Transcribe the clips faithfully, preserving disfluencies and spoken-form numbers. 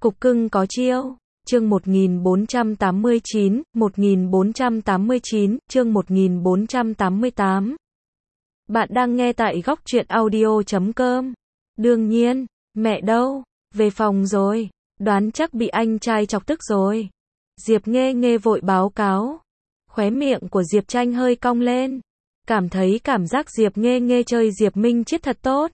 Cục cưng có chiêu. Chương một nghìn bốn trăm tám mươi chín, một nghìn bốn trăm tám mươi chín, chương một nghìn bốn trăm tám mươi tám. Bạn đang nghe tại góc truyện audio chấm com. Đương nhiên, mẹ đâu? Về phòng rồi, đoán chắc bị anh trai chọc tức rồi. Diệp Nghê Nghê vội báo cáo. Khóe miệng của Diệp Tranh hơi cong lên. Cảm thấy cảm giác Diệp Nghê Nghê chơi Diệp Minh Chiết thật tốt.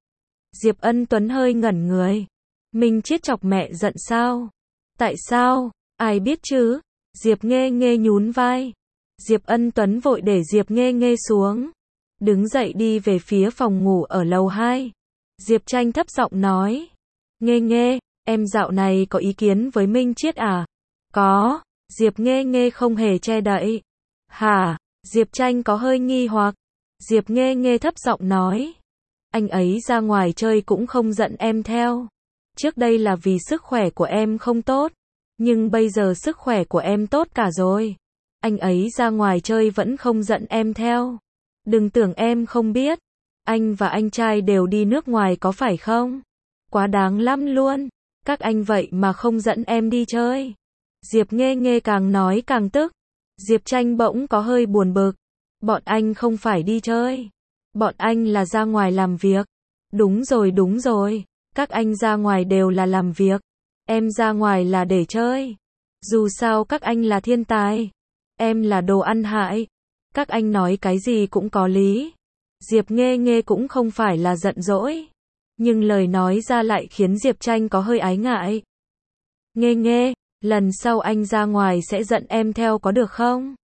Diệp Ân Tuấn hơi ngẩn người. Minh Chiết chọc mẹ giận sao? Tại sao? Ai biết chứ? Diệp Nghê Nghê nhún vai. Diệp Ân Tuấn vội để Diệp Nghê Nghê xuống. Đứng dậy đi về phía phòng ngủ ở lầu hai. Diệp Tranh thấp giọng nói. Nghê Nghê, em dạo này có ý kiến với Minh Chiết à? Có. Diệp Nghê Nghê không hề che đậy. Hả? Diệp Tranh có hơi nghi hoặc. Diệp Nghê Nghê thấp giọng nói. Anh ấy ra ngoài chơi cũng không giận em theo. Trước đây là vì sức khỏe của em không tốt. Nhưng bây giờ sức khỏe của em tốt cả rồi. Anh ấy ra ngoài chơi vẫn không giận em theo. Đừng tưởng em không biết. Anh và anh trai đều đi nước ngoài có phải không? Quá đáng lắm luôn. Các anh vậy mà không dẫn em đi chơi. Diệp Nghê Nghê càng nói càng tức. Diệp Tranh bỗng có hơi buồn bực. Bọn anh không phải đi chơi. Bọn anh là ra ngoài làm việc. Đúng rồi đúng rồi. Các anh ra ngoài đều là làm việc. Em ra ngoài là để chơi. Dù sao các anh là thiên tài. Em là đồ ăn hại. Các anh nói cái gì cũng có lý. Diệp Nghê Nghê cũng không phải là giận dỗi. Nhưng lời nói ra lại khiến Diệp Tranh có hơi ái ngại. Nghê Nghê, lần sau anh ra ngoài sẽ giận em theo có được không?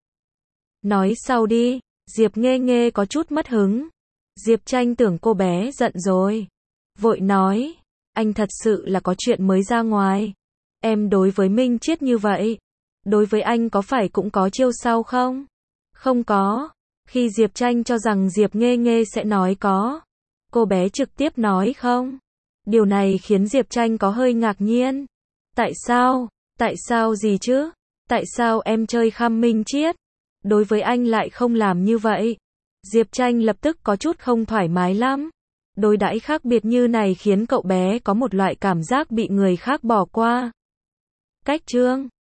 Nói sau đi. Diệp Nghê Nghê có chút mất hứng. Diệp Tranh tưởng cô bé giận rồi. Vội nói. Anh thật sự là có chuyện mới ra ngoài. Em đối với Minh Chiết như vậy. Đối với anh có phải cũng có chiêu sau không? Không có. Khi Diệp Tranh cho rằng Diệp Nghê Nghê sẽ nói có. Cô bé trực tiếp nói không. Điều này khiến Diệp Tranh có hơi ngạc nhiên. Tại sao? Tại sao gì chứ? Tại sao em chơi khăm Minh Chiết? Đối với anh lại không làm như vậy. Diệp Tranh lập tức có chút không thoải mái lắm. Đối đãi khác biệt như này khiến cậu bé có một loại cảm giác bị người khác bỏ qua. Cách chương